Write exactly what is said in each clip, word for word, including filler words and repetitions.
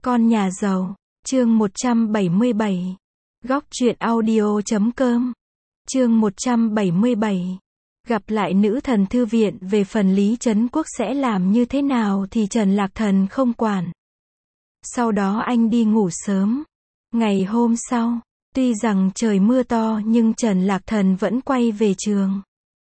Con nhà giàu, chương một trăm bảy mươi bảy. Góc truyện audio chấm com. Chương một trăm bảy mươi bảy. Gặp lại nữ thần thư viện. Về phần Lý Trấn Quốc sẽ làm như thế nào thì Trần Lạc Thần không quản. Sau đó anh đi ngủ sớm. Ngày hôm sau, tuy rằng trời mưa to nhưng Trần Lạc Thần vẫn quay về trường.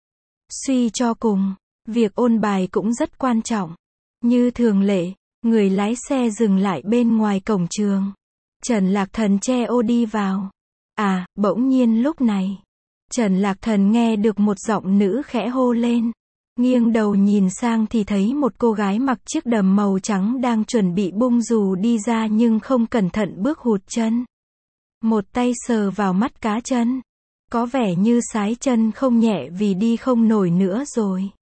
Suy cho cùng, việc ôn bài cũng rất quan trọng. Như thường lệ, người lái xe dừng lại bên ngoài cổng trường. Trần Lạc Thần che ô đi vào. À, bỗng nhiên lúc này, Trần Lạc Thần nghe được một giọng nữ khẽ hô lên. Nghiêng đầu nhìn sang thì thấy một cô gái mặc chiếc đầm màu trắng đang chuẩn bị bung dù đi ra nhưng không cẩn thận bước hụt chân. Một tay sờ vào mắt cá chân. Có vẻ như sái chân không nhẹ vì đi không nổi nữa rồi.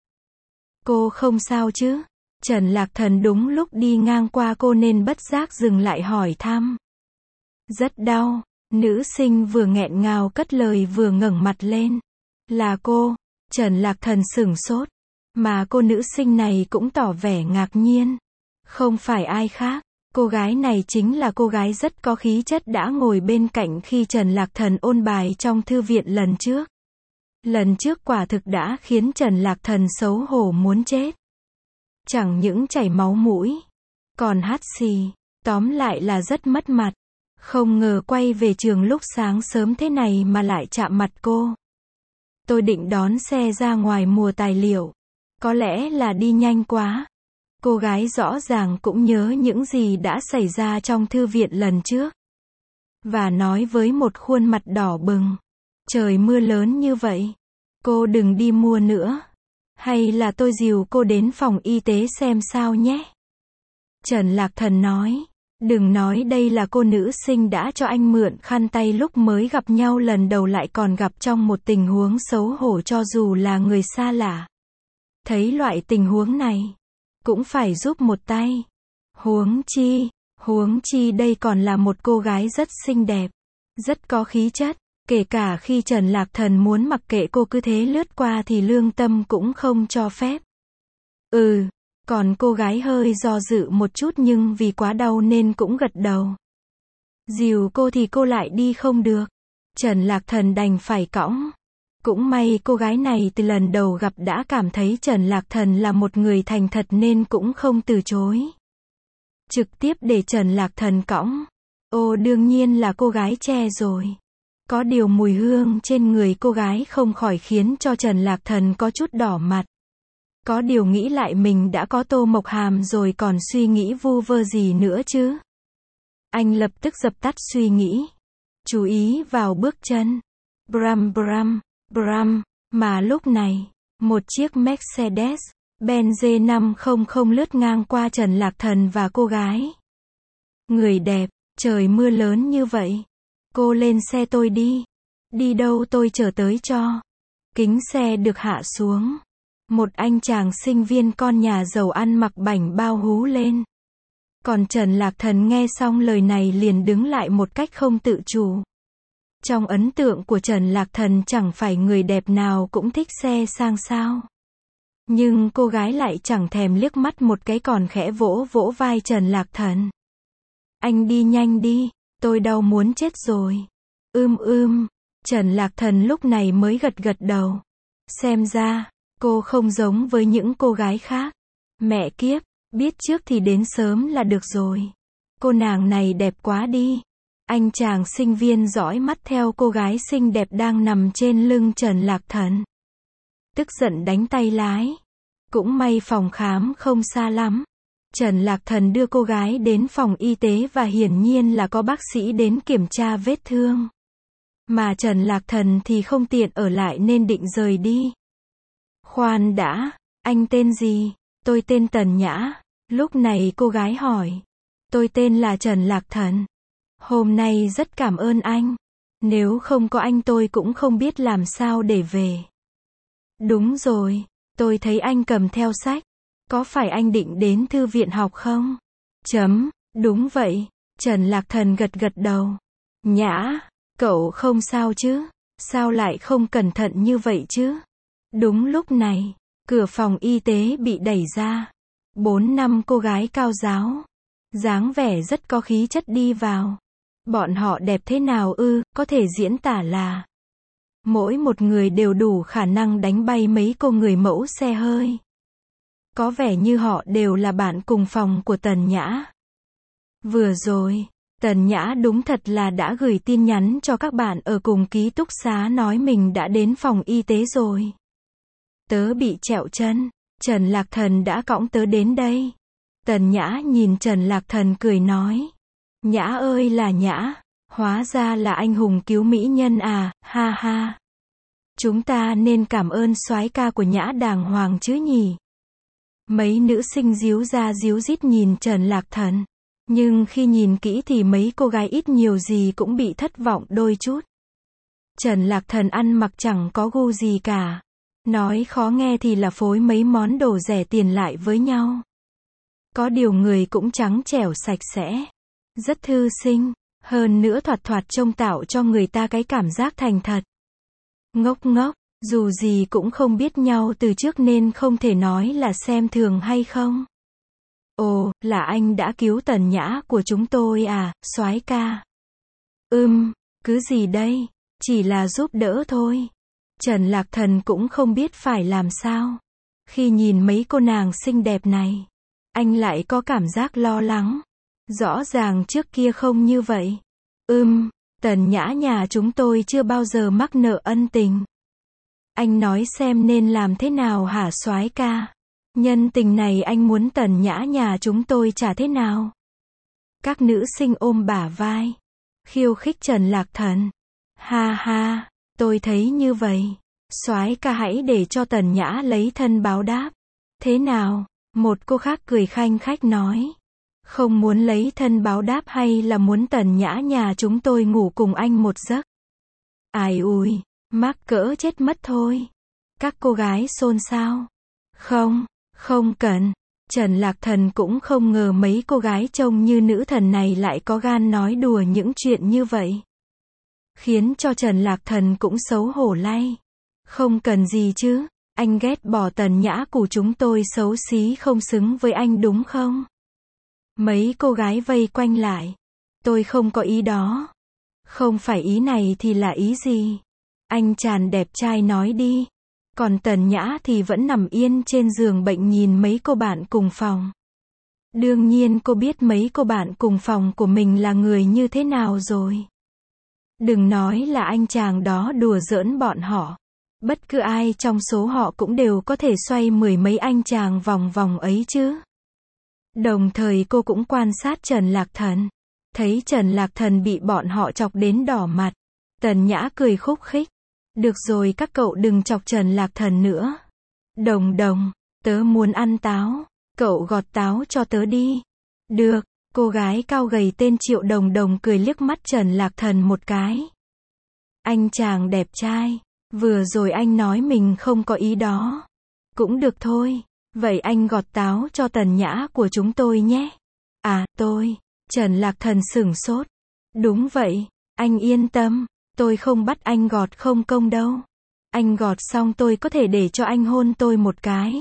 Cô không sao chứ? Trần Lạc Thần đúng lúc đi ngang qua cô nên bất giác dừng lại hỏi thăm. Rất đau, nữ sinh vừa nghẹn ngào cất lời vừa ngẩng mặt lên. Là cô. Trần Lạc Thần sửng sốt. Mà cô nữ sinh này cũng tỏ vẻ ngạc nhiên. Không phải ai khác, cô gái này chính là cô gái rất có khí chất đã ngồi bên cạnh khi Trần Lạc Thần ôn bài trong thư viện lần trước. Lần trước quả thực đã khiến Trần Lạc Thần xấu hổ muốn chết. Chẳng những chảy máu mũi, còn hắt xì, tóm lại là rất mất mặt. Không ngờ quay về trường lúc sáng sớm thế này mà lại chạm mặt cô. Tôi định đón xe ra ngoài mua tài liệu. Có lẽ là đi nhanh quá. Cô gái rõ ràng cũng nhớ những gì đã xảy ra trong thư viện lần trước. Và nói với một khuôn mặt đỏ bừng. Trời mưa lớn như vậy. Cô đừng đi mua nữa. Hay là tôi dìu cô đến phòng y tế xem sao nhé. Trần Lạc Thần nói. Đừng nói đây là cô nữ sinh đã cho anh mượn khăn tay lúc mới gặp nhau lần đầu lại còn gặp trong một tình huống xấu hổ cho dù là người xa lạ. Thấy loại tình huống này, cũng phải giúp một tay. Huống chi, huống chi đây còn là một cô gái rất xinh đẹp, rất có khí chất. Kể cả khi Trần Lạc Thần muốn mặc kệ cô cứ thế lướt qua thì lương tâm cũng không cho phép. Ừ, còn cô gái hơi do dự một chút nhưng vì quá đau nên cũng gật đầu. Dìu cô thì cô lại đi không được. Trần Lạc Thần đành phải cõng. Cũng may cô gái này từ lần đầu gặp đã cảm thấy Trần Lạc Thần là một người thành thật nên cũng không từ chối. Trực tiếp để Trần Lạc Thần cõng. Ồ, đương nhiên là cô gái trẻ rồi. Có điều mùi hương trên người cô gái không khỏi khiến cho Trần Lạc Thần có chút đỏ mặt. Có điều nghĩ lại mình đã có Tô Mộc Hàm rồi còn suy nghĩ vu vơ gì nữa chứ. Anh lập tức dập tắt suy nghĩ. Chú ý vào bước chân. Bram bram, bram. Mà lúc này, một chiếc Mercedes-Benz G năm trăm lướt ngang qua Trần Lạc Thần và cô gái. Người đẹp, trời mưa lớn như vậy. Cô lên xe tôi đi. Đi đâu tôi chở tới cho. Kính xe được hạ xuống. Một anh chàng sinh viên con nhà giàu ăn mặc bảnh bao hú lên. Còn Trần Lạc Thần nghe xong lời này liền đứng lại một cách không tự chủ. Trong ấn tượng của Trần Lạc Thần chẳng phải người đẹp nào cũng thích xe sang sao. Nhưng cô gái lại chẳng thèm liếc mắt một cái còn khẽ vỗ vỗ vai Trần Lạc Thần. Anh đi nhanh đi, tôi đau muốn chết rồi. Ưm ưm, Trần Lạc Thần lúc này mới gật gật đầu. Xem ra, cô không giống với những cô gái khác. Mẹ kiếp, biết trước thì đến sớm là được rồi. Cô nàng này đẹp quá đi. Anh chàng sinh viên dõi mắt theo cô gái xinh đẹp đang nằm trên lưng Trần Lạc Thần. Tức giận đánh tay lái. Cũng may phòng khám không xa lắm. Trần Lạc Thần đưa cô gái đến phòng y tế và hiển nhiên là có bác sĩ đến kiểm tra vết thương. Mà Trần Lạc Thần thì không tiện ở lại nên định rời đi. Khoan đã, anh tên gì? Tôi tên Tần Nhã. Lúc này cô gái hỏi. Tôi tên là Trần Lạc Thần. Hôm nay rất cảm ơn anh. Nếu không có anh tôi cũng không biết làm sao để về. Đúng rồi, tôi thấy anh cầm theo sách. Có phải anh định đến thư viện học không? Chấm, đúng vậy. Trần Lạc Thần gật gật đầu. Nhã, cậu không sao chứ? Sao lại không cẩn thận như vậy chứ? Đúng lúc này, cửa phòng y tế bị đẩy ra. Bốn năm cô gái cao giáo, dáng vẻ rất có khí chất đi vào. Bọn họ đẹp thế nào ư, có thể diễn tả là mỗi một người đều đủ khả năng đánh bay mấy cô người mẫu xe hơi. Có vẻ như họ đều là bạn cùng phòng của Tần Nhã. Vừa rồi, Tần Nhã đúng thật là đã gửi tin nhắn cho các bạn ở cùng ký túc xá nói mình đã đến phòng y tế rồi. Tớ bị trẹo chân, Trần Lạc Thần đã cõng tớ đến đây. Tần Nhã nhìn Trần Lạc Thần cười nói. Nhã ơi là Nhã, hóa ra là anh hùng cứu mỹ nhân à, ha ha. Chúng ta nên cảm ơn soái ca của Nhã đàng hoàng chứ nhỉ. Mấy nữ sinh díu ra díu dít nhìn Trần Lạc Thần. Nhưng khi nhìn kỹ thì mấy cô gái ít nhiều gì cũng bị thất vọng đôi chút. Trần Lạc Thần ăn mặc chẳng có gu gì cả. Nói khó nghe thì là phối mấy món đồ rẻ tiền lại với nhau. Có điều người cũng trắng trẻo sạch sẽ. Rất thư sinh. Hơn nữa thoạt thoạt trông tạo cho người ta cái cảm giác thành thật. Ngốc ngốc, dù gì cũng không biết nhau từ trước nên không thể nói là xem thường hay không. Ồ, là anh đã cứu Tần Nhã của chúng tôi à, soái ca. Ừm, cứ gì đây, chỉ là giúp đỡ thôi. Trần Lạc Thần cũng không biết phải làm sao. Khi nhìn mấy cô nàng xinh đẹp này, anh lại có cảm giác lo lắng. Rõ ràng trước kia không như vậy. Ừm, Tần Nhã nhà chúng tôi chưa bao giờ mắc nợ ân tình. Anh nói xem nên làm thế nào hả soái ca? Nhân tình này anh muốn Tần Nhã nhà chúng tôi trả thế nào? Các nữ sinh ôm bả vai, khiêu khích Trần Lạc Thần. Ha ha, tôi thấy như vậy. Soái ca hãy để cho Tần Nhã lấy thân báo đáp. Thế nào? Một cô khác cười khanh khách nói. Không muốn lấy thân báo đáp hay là muốn Tần Nhã nhà chúng tôi ngủ cùng anh một giấc? Ai ui, mắc cỡ chết mất thôi. Các cô gái xôn xao. Không, không cần. Trần Lạc Thần cũng không ngờ mấy cô gái trông như nữ thần này lại có gan nói đùa những chuyện như vậy. Khiến cho Trần Lạc Thần cũng xấu hổ lay. Không cần gì chứ, anh ghét bỏ Tần Nhã của chúng tôi xấu xí không xứng với anh đúng không? Mấy cô gái vây quanh lại. Tôi không có ý đó. Không phải ý này thì là ý gì? Anh chàng đẹp trai nói đi. Còn Tần Nhã thì vẫn nằm yên trên giường bệnh nhìn mấy cô bạn cùng phòng. Đương nhiên cô biết mấy cô bạn cùng phòng của mình là người như thế nào rồi. Đừng nói là anh chàng đó đùa giỡn bọn họ. Bất cứ ai trong số họ cũng đều có thể xoay mười mấy anh chàng vòng vòng ấy chứ. Đồng thời cô cũng quan sát Trần Lạc Thần. Thấy Trần Lạc Thần bị bọn họ chọc đến đỏ mặt. Tần Nhã cười khúc khích. Được rồi các cậu đừng chọc Trần Lạc Thần nữa. Đồng đồng, tớ muốn ăn táo. Cậu gọt táo cho tớ đi. Được, cô gái cao gầy tên Triệu Đồng Đồng cười liếc mắt Trần Lạc Thần một cái. Anh chàng đẹp trai, vừa rồi anh nói mình không có ý đó. Cũng được thôi, vậy anh gọt táo cho Tần Nhã của chúng tôi nhé. À, tôi, Trần Lạc Thần sửng sốt. Đúng vậy, anh yên tâm, tôi không bắt anh gọt không công đâu. Anh gọt xong tôi có thể để cho anh hôn tôi một cái.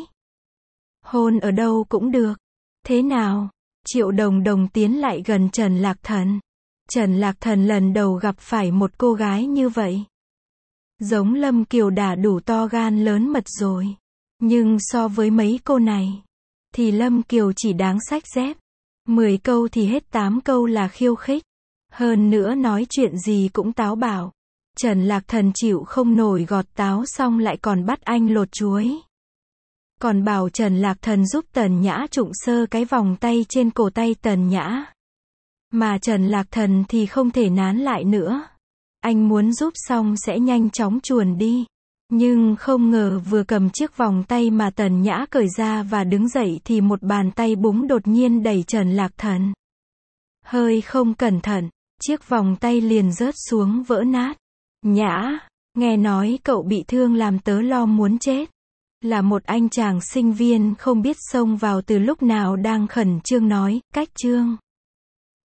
Hôn ở đâu cũng được. Thế nào? Triệu Đồng Đồng tiến lại gần Trần Lạc Thần. Trần Lạc Thần lần đầu gặp phải một cô gái như vậy. Giống Lâm Kiều đã đủ to gan lớn mật rồi. Nhưng so với mấy cô này, thì Lâm Kiều chỉ đáng xách dép. Mười câu thì hết tám câu là khiêu khích. Hơn nữa nói chuyện gì cũng táo bạo. Trần Lạc Thần chịu không nổi gọt táo xong lại còn bắt anh lột chuối. Còn bảo Trần Lạc Thần giúp Tần Nhã trụng sơ cái vòng tay trên cổ tay Tần Nhã. Mà Trần Lạc Thần thì không thể nán lại nữa. Anh muốn giúp xong sẽ nhanh chóng chuồn đi. Nhưng không ngờ vừa cầm chiếc vòng tay mà Tần Nhã cởi ra và đứng dậy thì một bàn tay búng đột nhiên đẩy Trần Lạc Thần. Hơi không cẩn thận, chiếc vòng tay liền rớt xuống vỡ nát. Nhã, nghe nói cậu bị thương làm tớ lo muốn chết. Là một anh chàng sinh viên không biết xông vào từ lúc nào đang khẩn trương nói, cách trương.